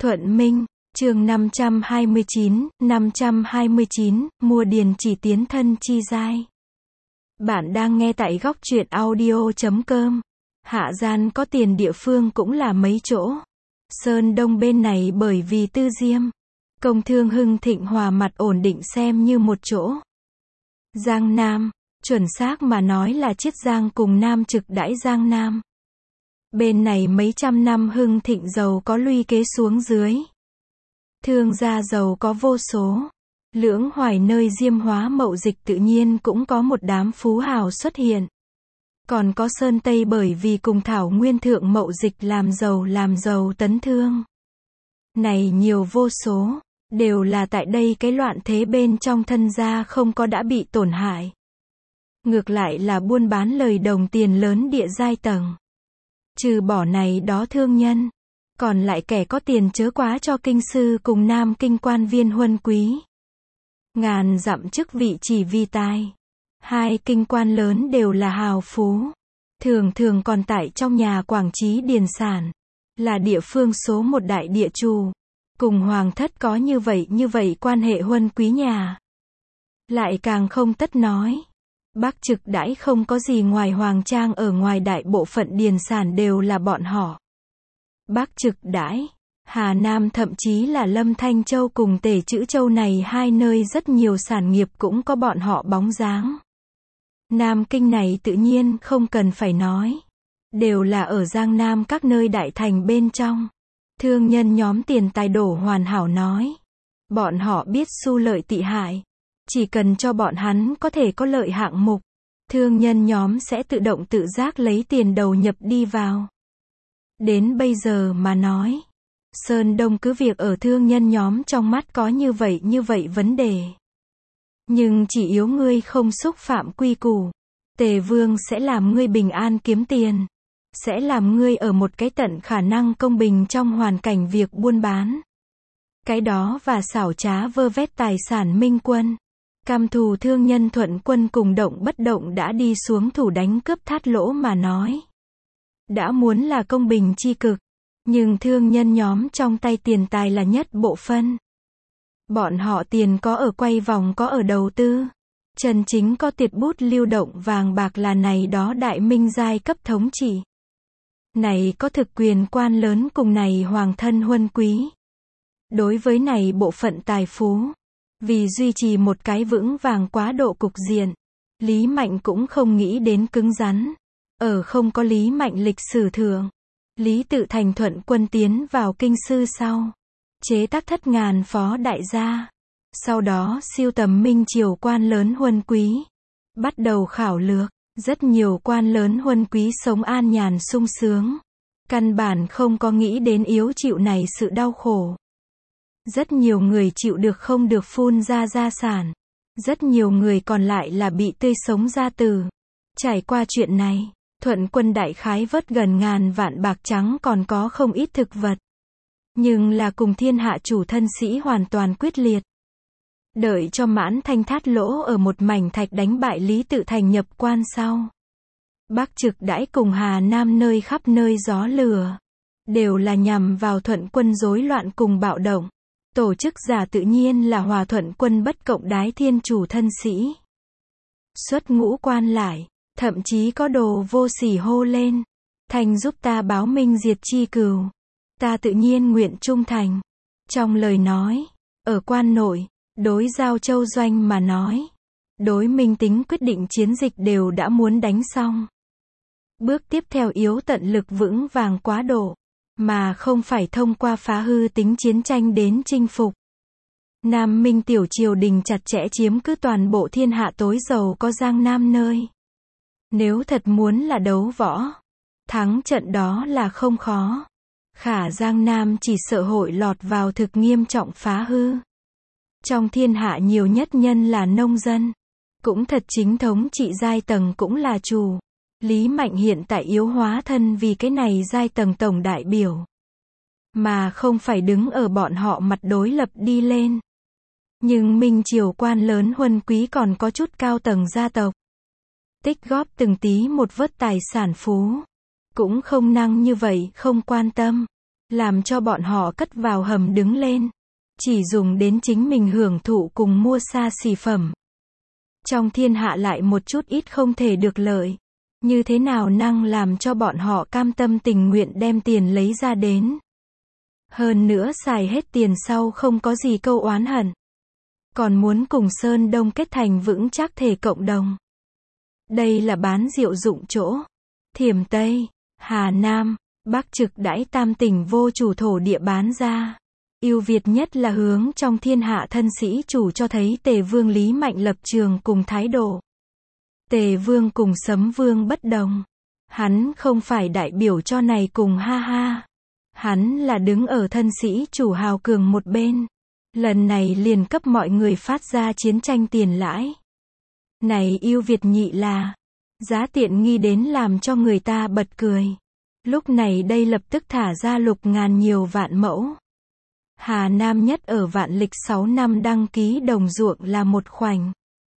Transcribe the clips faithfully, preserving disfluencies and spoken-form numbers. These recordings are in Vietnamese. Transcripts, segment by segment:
Thuận Minh, chương năm trăm hai mươi chín, năm trăm hai mươi chín, mua điền chỉ tiến thân chi giai. Bạn đang nghe tại góc truyện audio chấm com. Hạ Gian có tiền địa phương cũng là mấy chỗ. Sơn Đông bên này bởi vì Tư Diêm, công thương hưng thịnh hòa mặt ổn định xem như một chỗ. Giang Nam, chuẩn xác mà nói là Chiết Giang cùng Nam Trực đãi Giang Nam. Bên này mấy trăm năm hưng thịnh giàu có luy kế xuống dưới. Thương gia giàu có vô số. Lưỡng Hoài nơi diêm hóa mậu dịch tự nhiên cũng có một đám phú hào xuất hiện. Còn có Sơn Tây bởi vì cùng Thảo Nguyên thượng mậu dịch làm giàu làm giàu tấn thương. Này nhiều vô số, đều là tại đây cái loạn thế bên trong thân gia không có đã bị tổn hại. Ngược lại là buôn bán lời đồng tiền lớn địa giai tầng. Trừ bỏ này đó thương nhân, còn lại kẻ có tiền chớ quá cho kinh sư cùng Nam Kinh quan viên huân quý. Ngàn dặm chức vị chỉ vì tài. Hai kinh quan lớn đều là hào phú. Thường thường còn tại trong nhà Quảng Trí điền sản. Là địa phương số một đại địa chủ. Cùng hoàng thất có như vậy như vậy quan hệ huân quý nhà. Lại càng không tất nói. Bắc Trực đãi không có gì ngoài hoàng trang, ở ngoài đại bộ phận điền sản đều là bọn họ. Bắc Trực đãi, Hà Nam thậm chí là Lâm Thanh Châu cùng Tể Chữ Châu này hai nơi rất nhiều sản nghiệp cũng có bọn họ bóng dáng. Nam Kinh này tự nhiên không cần phải nói. Đều là ở Giang Nam các nơi đại thành bên trong. Thương nhân nhóm tiền tài đổ hoàn hảo nói. Bọn họ biết xu lợi tị hại. Chỉ cần cho bọn hắn có thể có lợi hạng mục, thương nhân nhóm sẽ tự động tự giác lấy tiền đầu nhập đi vào. Đến bây giờ mà nói, Sơn Đông cứ việc ở thương nhân nhóm trong mắt có như vậy như vậy vấn đề. Nhưng chỉ yếu ngươi không xúc phạm quy củ, Tề Vương sẽ làm ngươi bình an kiếm tiền. Sẽ làm ngươi ở một cái tận khả năng công bình trong hoàn cảnh việc buôn bán. Cái đó và xảo trá vơ vét tài sản minh quân. Cam thù thương nhân Thuận Quân cùng Động Bất Động đã đi xuống thủ đánh cướp thát lỗ mà nói. Đã muốn là công bình chi cực. Nhưng thương nhân nhóm trong tay tiền tài là nhất bộ phân. Bọn họ tiền có ở quay vòng có ở đầu tư. Chân chính có tiệt bút lưu động vàng bạc là này đó đại minh giai cấp thống trị. Này có thực quyền quan lớn cùng này hoàng thân huân quý. Đối với này bộ phận tài phú. Vì duy trì một cái vững vàng quá độ cục diện, Lý Mạnh cũng không nghĩ đến cứng rắn. Ở không có Lý Mạnh lịch sử thượng, Lý Tự Thành Thuận Quân tiến vào kinh sư sau, chế tác thất ngàn phó đại gia. Sau đó siêu tầm minh triều quan lớn huân quý, bắt đầu khảo lược. Rất nhiều quan lớn huân quý sống an nhàn sung sướng, căn bản không có nghĩ đến yếu chịu này sự đau khổ. Rất nhiều người chịu được không được phun ra gia sản. Rất nhiều người còn lại là bị tươi sống ra tử. Trải qua chuyện này, Thuận Quân đại khái vớt gần ngàn vạn bạc trắng, còn có không ít thực vật. Nhưng là cùng thiên hạ chủ thân sĩ hoàn toàn quyết liệt. Đợi cho Mãn Thanh thát lỗ ở một mảnh thạch đánh bại Lý Tự Thành nhập quan sau. Bắc Trực đãi cùng Hà Nam nơi khắp nơi gió lửa. Đều là nhằm vào Thuận Quân rối loạn cùng bạo động. Tổ chức giả tự nhiên là Hòa Thuận Quân bất cộng đái thiên chủ thân sĩ. Xuất ngũ quan lại, thậm chí có đồ vô sỉ hô lên. Thành giúp ta báo minh diệt chi cừu. Ta tự nhiên nguyện trung thành. Trong lời nói, ở quan nội, đối Giao Châu Doanh mà nói. Đối Minh tính quyết định chiến dịch đều đã muốn đánh xong. Bước tiếp theo yếu tận lực vững vàng quá độ. Mà không phải thông qua phá hư tính chiến tranh đến chinh phục. Nam Minh tiểu triều đình chặt chẽ chiếm cứ toàn bộ thiên hạ tối giàu có Giang Nam nơi. Nếu thật muốn là đấu võ, thắng trận đó là không khó. Khả Giang Nam chỉ sợ hội lọt vào thực nghiêm trọng phá hư. Trong thiên hạ nhiều nhất nhân là nông dân. Cũng thật chính thống trị giai tầng cũng là chủ. Lý Mạnh hiện tại yếu hóa thân vì cái này giai tầng tổng đại biểu. Mà không phải đứng ở bọn họ mặt đối lập đi lên. Nhưng minh triều quan lớn huân quý còn có chút cao tầng gia tộc. Tích góp từng tí một vớt tài sản phú. Cũng không năng như vậy không quan tâm. làm cho bọn họ cất vào hầm đứng lên, chỉ dùng đến chính mình hưởng thụ cùng mua xa xỉ phẩm. Trong thiên hạ lại một chút ít không thể được lợi, như thế nào năng làm cho bọn họ cam tâm tình nguyện đem tiền lấy ra đến. Hơn nữa xài hết tiền sau không có gì câu oán hận, còn muốn cùng Sơn Đông kết thành vững chắc thể cộng đồng. Đây là bán rượu dụng chỗ. Thiểm Tây, Hà Nam, Bắc trực đãi tam tỉnh vô chủ thổ địa bán ra. Ưu việt nhất là hướng trong thiên hạ thân sĩ chủ cho thấy Tề Vương Lý Mạnh lập trường cùng thái độ. Tề Vương cùng Sấm Vương bất đồng. Hắn không phải đại biểu cho này cùng ha ha. Hắn là đứng ở thân sĩ chủ hào cường một bên. Lần này liền cấp mọi người phát ra chiến tranh tiền lãi. Này ưu việt nhị là giá tiện nghi đến làm cho người ta bật cười. Lúc này đây lập tức thả ra lục ngàn nhiều vạn mẫu. Hà Nam nhất ở vạn lịch sáu năm đăng ký đồng ruộng là một khoảnh.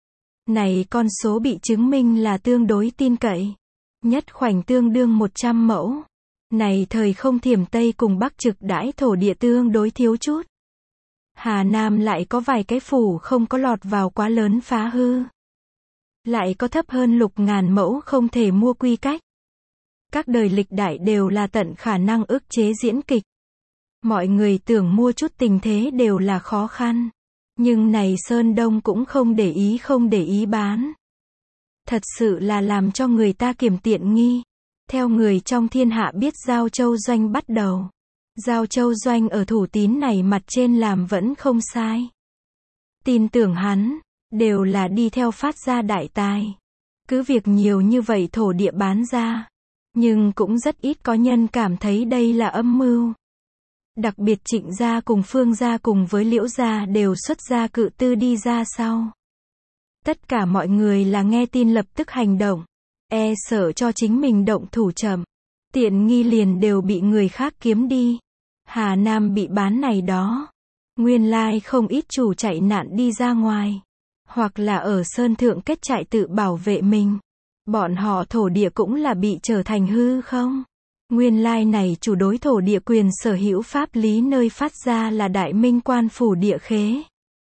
Này con số bị chứng minh là tương đối tin cậy. Nhất khoảnh tương đương một trăm mẫu. Này thời không Thiểm Tây cùng Bắc trực đãi thổ địa tương đối thiếu chút. Hà Nam lại có vài cái phủ không có lọt vào quá lớn phá hư. Lại có thấp hơn lục ngàn mẫu không thể mua quy cách. Các đời lịch đại đều là tận khả năng ức chế diễn kịch. Mọi người tưởng mua chút tình thế đều là khó khăn. Nhưng này Sơn Đông cũng không để ý không để ý bán. Thật sự là làm cho người ta kiểm tiện nghi. Theo người trong thiên hạ biết Giao Châu Doanh bắt đầu. Giao Châu Doanh ở thủ tín này mặt trên làm vẫn không sai. Tin tưởng hắn, đều là đi theo phát ra đại tài. Cứ việc nhiều như vậy thổ địa bán ra. Nhưng cũng rất ít có nhân cảm thấy đây là âm mưu. Đặc biệt Trịnh gia cùng Phương gia cùng với Liễu gia đều xuất ra cự tư đi ra sau. Tất cả mọi người là nghe tin lập tức hành động. E sợ cho chính mình động thủ chậm. Tiện nghi liền đều bị người khác kiếm đi. Hà Nam bị bán này đó. Nguyên lai không ít chủ chạy nạn đi ra ngoài. Hoặc là ở sơn thượng kết trại tự bảo vệ mình. Bọn họ thổ địa cũng là bị trở thành hư không? Nguyên lai này chủ đối thổ địa quyền sở hữu pháp lý nơi phát ra là Đại Minh quan phủ địa khế.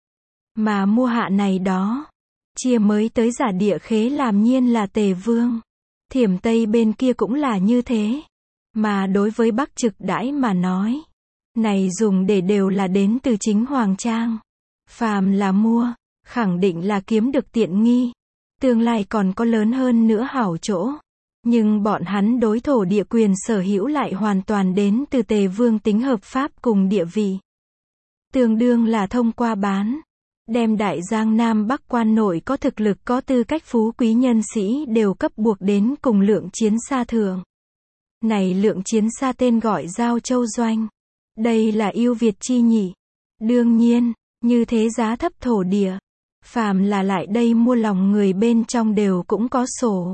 Mà mua hạ này đó. Chia mới tới giả địa khế làm nhiên là Tề Vương. Thiểm Tây bên kia cũng là như thế. Mà đối với Bắc trực đãi mà nói. Này dùng để đều là đến từ chính Hoàng Trang. Phàm là mua, khẳng định là kiếm được tiện nghi. Tương lai còn có lớn hơn nữa hảo chỗ. Nhưng bọn hắn đối thổ địa quyền sở hữu lại hoàn toàn đến từ Tề Vương tính hợp pháp cùng địa vị. Tương đương là thông qua bán. Đem đại giang Nam Bắc quan nội có thực lực có tư cách phú quý nhân sĩ đều cấp buộc đến cùng lượng chiến xa thượng. Này lượng chiến xa tên gọi Giao Châu Doanh. Đây là ưu việt chi nhị. Đương nhiên, như thế giá thấp thổ địa. Phàm là lại đây mua lòng người bên trong đều cũng có sổ.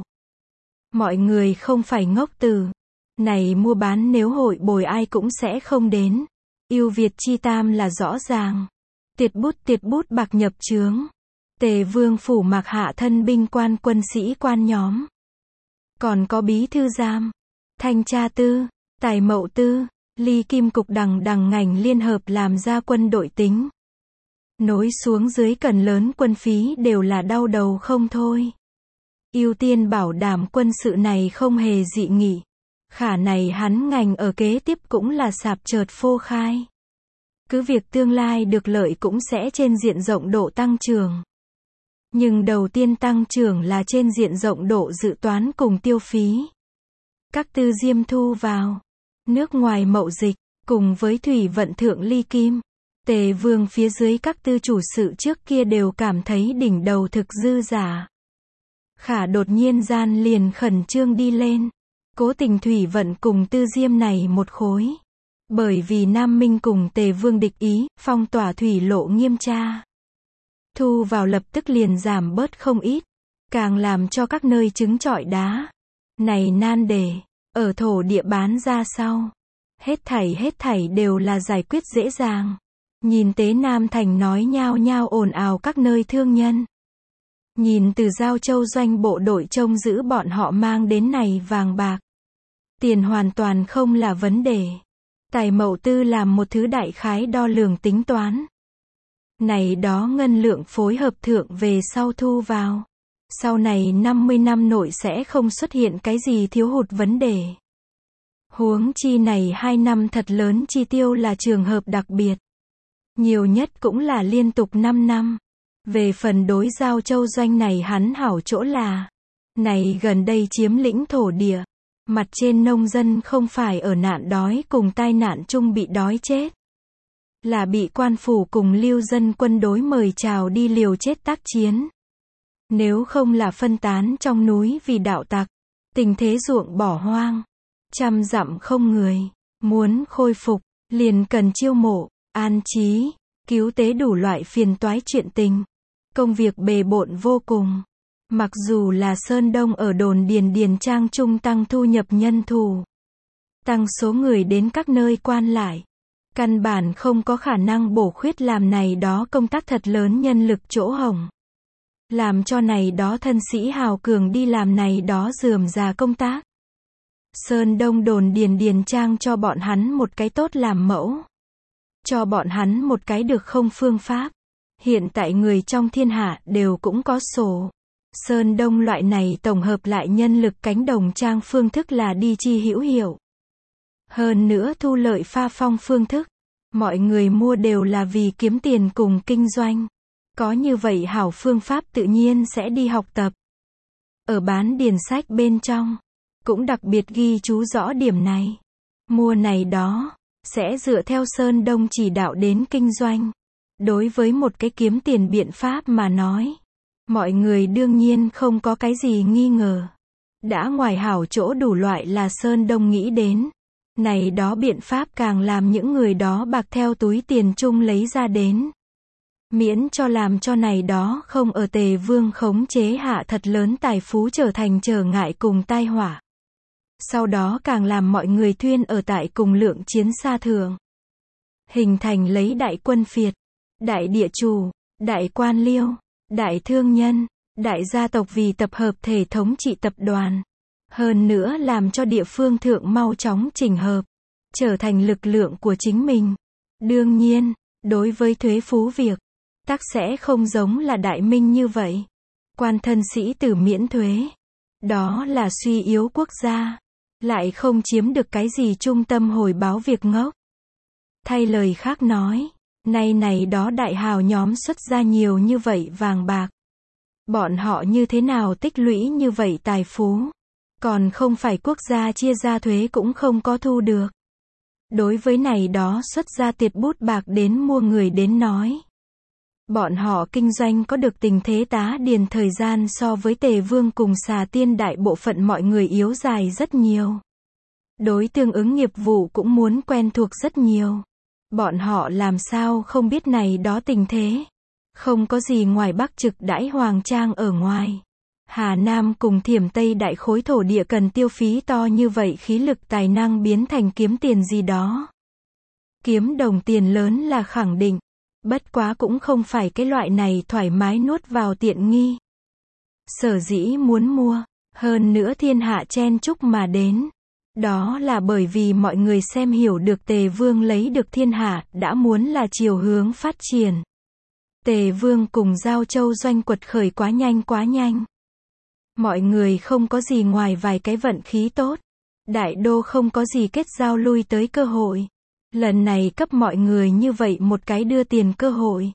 Mọi người không phải ngốc từ. Này mua bán nếu hội bồi ai cũng sẽ không đến. Ưu việt chi tam là rõ ràng. Tiệt bút tiệt bút bạc nhập chướng. Tề Vương phủ mặc hạ thân binh quan quân sĩ quan nhóm. Còn có bí thư giam, thanh tra tư, tài mậu tư, ly kim cục đằng đằng ngành liên hợp làm ra quân đội tính. Nối xuống dưới cần lớn quân phí đều là đau đầu không thôi. Ưu tiên bảo đảm quân sự này không hề dị nghị. Khả này hắn ngành ở kế tiếp cũng là sạp chợt phô khai. Cứ việc tương lai được lợi cũng sẽ trên diện rộng độ tăng trưởng. Nhưng đầu tiên tăng trưởng là trên diện rộng độ dự toán cùng tiêu phí. Các tư diêm thu vào. Nước ngoài mậu dịch, cùng với thủy vận thượng ly kim. Tề Vương phía dưới các tư chủ sự trước kia đều cảm thấy đỉnh đầu thực dư giả. Khả đột nhiên gian liền khẩn trương đi lên. Cố tình thủy vận cùng tư diêm này một khối. Bởi vì Nam Minh cùng Tề Vương địch ý, phong tỏa thủy lộ nghiêm tra. Thu vào lập tức liền giảm bớt không ít. Càng làm cho các nơi trứng trọi đá. Này nan đề, ở thổ địa bán ra sau. Hết thảy hết thảy đều là giải quyết dễ dàng. Nhìn Tế Nam Thành nói nhao nhao ồn ào các nơi thương nhân. Nhìn từ Giao Châu Doanh bộ đội trông giữ bọn họ mang đến này vàng bạc. Tiền hoàn toàn không là vấn đề. Tài Mậu Tư làm một thứ đại khái đo lường tính toán. Này đó ngân lượng phối hợp thượng về sau thu vào. Sau này năm mươi năm nội sẽ không xuất hiện cái gì thiếu hụt vấn đề. Huống chi này hai năm thật lớn chi tiêu là trường hợp đặc biệt. Nhiều nhất cũng là liên tục năm năm. Về phần đối giao châu doanh này hắn hảo chỗ là, này gần đây chiếm lĩnh thổ địa. Mặt trên nông dân không phải ở nạn đói cùng tai nạn chung bị đói chết. Là bị quan phủ cùng lưu dân quân đối mời chào đi liều chết tác chiến. Nếu không là phân tán trong núi vì đạo tặc, tình thế ruộng bỏ hoang, trăm dặm không người, muốn khôi phục, liền cần chiêu mộ, an trí, cứu tế đủ loại phiền toái chuyện tình. Công việc bề bộn vô cùng. Mặc dù là Sơn Đông ở đồn điền điền trang trung tăng thu nhập nhân thủ, tăng số người đến các nơi quan lại, căn bản không có khả năng bổ khuyết làm này đó công tác thật lớn nhân lực chỗ hổng. Làm cho này đó thân sĩ hào cường đi làm này đó rườm rà công tác. Sơn Đông đồn điền điền trang cho bọn hắn một cái tốt làm mẫu. Cho bọn hắn một cái được không phương pháp. Hiện tại người trong thiên hạ đều cũng có sổ. Sơn Đông loại này tổng hợp lại nhân lực cánh đồng trang phương thức là đi chi hữu hiệu. Hơn nữa thu lợi pha phong phương thức. Mọi người mua đều là vì kiếm tiền cùng kinh doanh. Có như vậy hảo phương pháp tự nhiên sẽ đi học tập. Ở bán điền sách bên trong, cũng đặc biệt ghi chú rõ điểm này. Mua này đó, sẽ dựa theo Sơn Đông chỉ đạo đến kinh doanh. Đối với một cái kiếm tiền biện pháp mà nói, mọi người đương nhiên không có cái gì nghi ngờ. Đã ngoài hảo chỗ đủ loại là Sơn Đông nghĩ đến. Này đó biện pháp càng làm những người đó bạc theo túi tiền chung lấy ra đến. Miễn cho làm cho này đó không ở Tề Vương khống chế hạ thật lớn tài phú trở thành trở ngại cùng tai họa. Sau đó càng làm mọi người thuyên ở tại cùng lượng chiến xa thường. Hình thành lấy đại quân phiệt, đại địa chủ, đại quan liêu, đại thương nhân, đại gia tộc vì tập hợp thể thống trị tập đoàn. Hơn nữa làm cho địa phương thượng mau chóng chỉnh hợp, trở thành lực lượng của chính mình. Đương nhiên, đối với thuế phú việc, tắc sẽ không giống là đại minh như vậy. Quan thân sĩ tử miễn thuế. Đó là suy yếu quốc gia. Lại không chiếm được cái gì trung tâm hồi báo việc ngốc. Thay lời khác nói, nay này đó đại hào nhóm xuất ra nhiều như vậy vàng bạc. Bọn họ như thế nào tích lũy như vậy tài phú. Còn không phải quốc gia chia ra thuế cũng không có thu được. Đối với này đó xuất ra tiệt bút bạc đến mua người đến nói. Bọn họ kinh doanh có được tình thế tá điền thời gian so với Tề Vương cùng Xà Tiên đại bộ phận mọi người yếu dài rất nhiều. Đối tương ứng nghiệp vụ cũng muốn quen thuộc rất nhiều. Bọn họ làm sao không biết này đó tình thế. Không có gì ngoài Bắc trực đãi Hoàng Trang ở ngoài. Hà Nam cùng Thiểm Tây đại khối thổ địa cần tiêu phí to như vậy khí lực tài năng biến thành kiếm tiền gì đó. Kiếm đồng tiền lớn là khẳng định. Bất quá cũng không phải cái loại này thoải mái nuốt vào tiện nghi. Sở dĩ muốn mua, hơn nữa thiên hạ chen chúc mà đến. Đó là bởi vì mọi người xem hiểu được Tề Vương lấy được thiên hạ đã muốn là chiều hướng phát triển. Tề Vương cùng Giao Châu doanh quật khởi quá nhanh quá nhanh. Mọi người không có gì ngoài vài cái vận khí tốt. Đại đô không có gì kết giao lui tới cơ hội. Lần này cấp mọi người như vậy một cái đưa tiền cơ hội.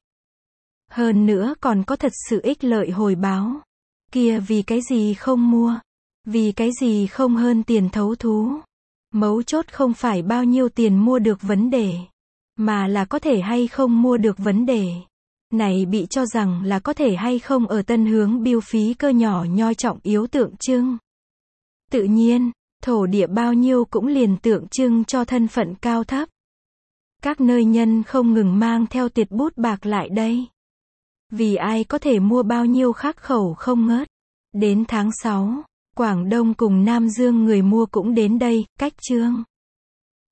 Hơn nữa còn có thật sự ích lợi hồi báo. Kia vì cái gì không mua? Vì cái gì không hơn tiền thấu thú? Mấu chốt không phải bao nhiêu tiền mua được vấn đề. Mà là có thể hay không mua được vấn đề. Này bị cho rằng là có thể hay không ở tân hướng biêu phí cơ nhỏ nhoi trọng yếu tượng trưng. Tự nhiên, thổ địa bao nhiêu cũng liền tượng trưng cho thân phận cao thấp. Các nơi nhân không ngừng mang theo tiệt bút bạc lại đây. Vì ai có thể mua bao nhiêu khắc khẩu không ngớt. Đến tháng sáu, Quảng Đông cùng Nam Dương người mua cũng đến đây, cách trương.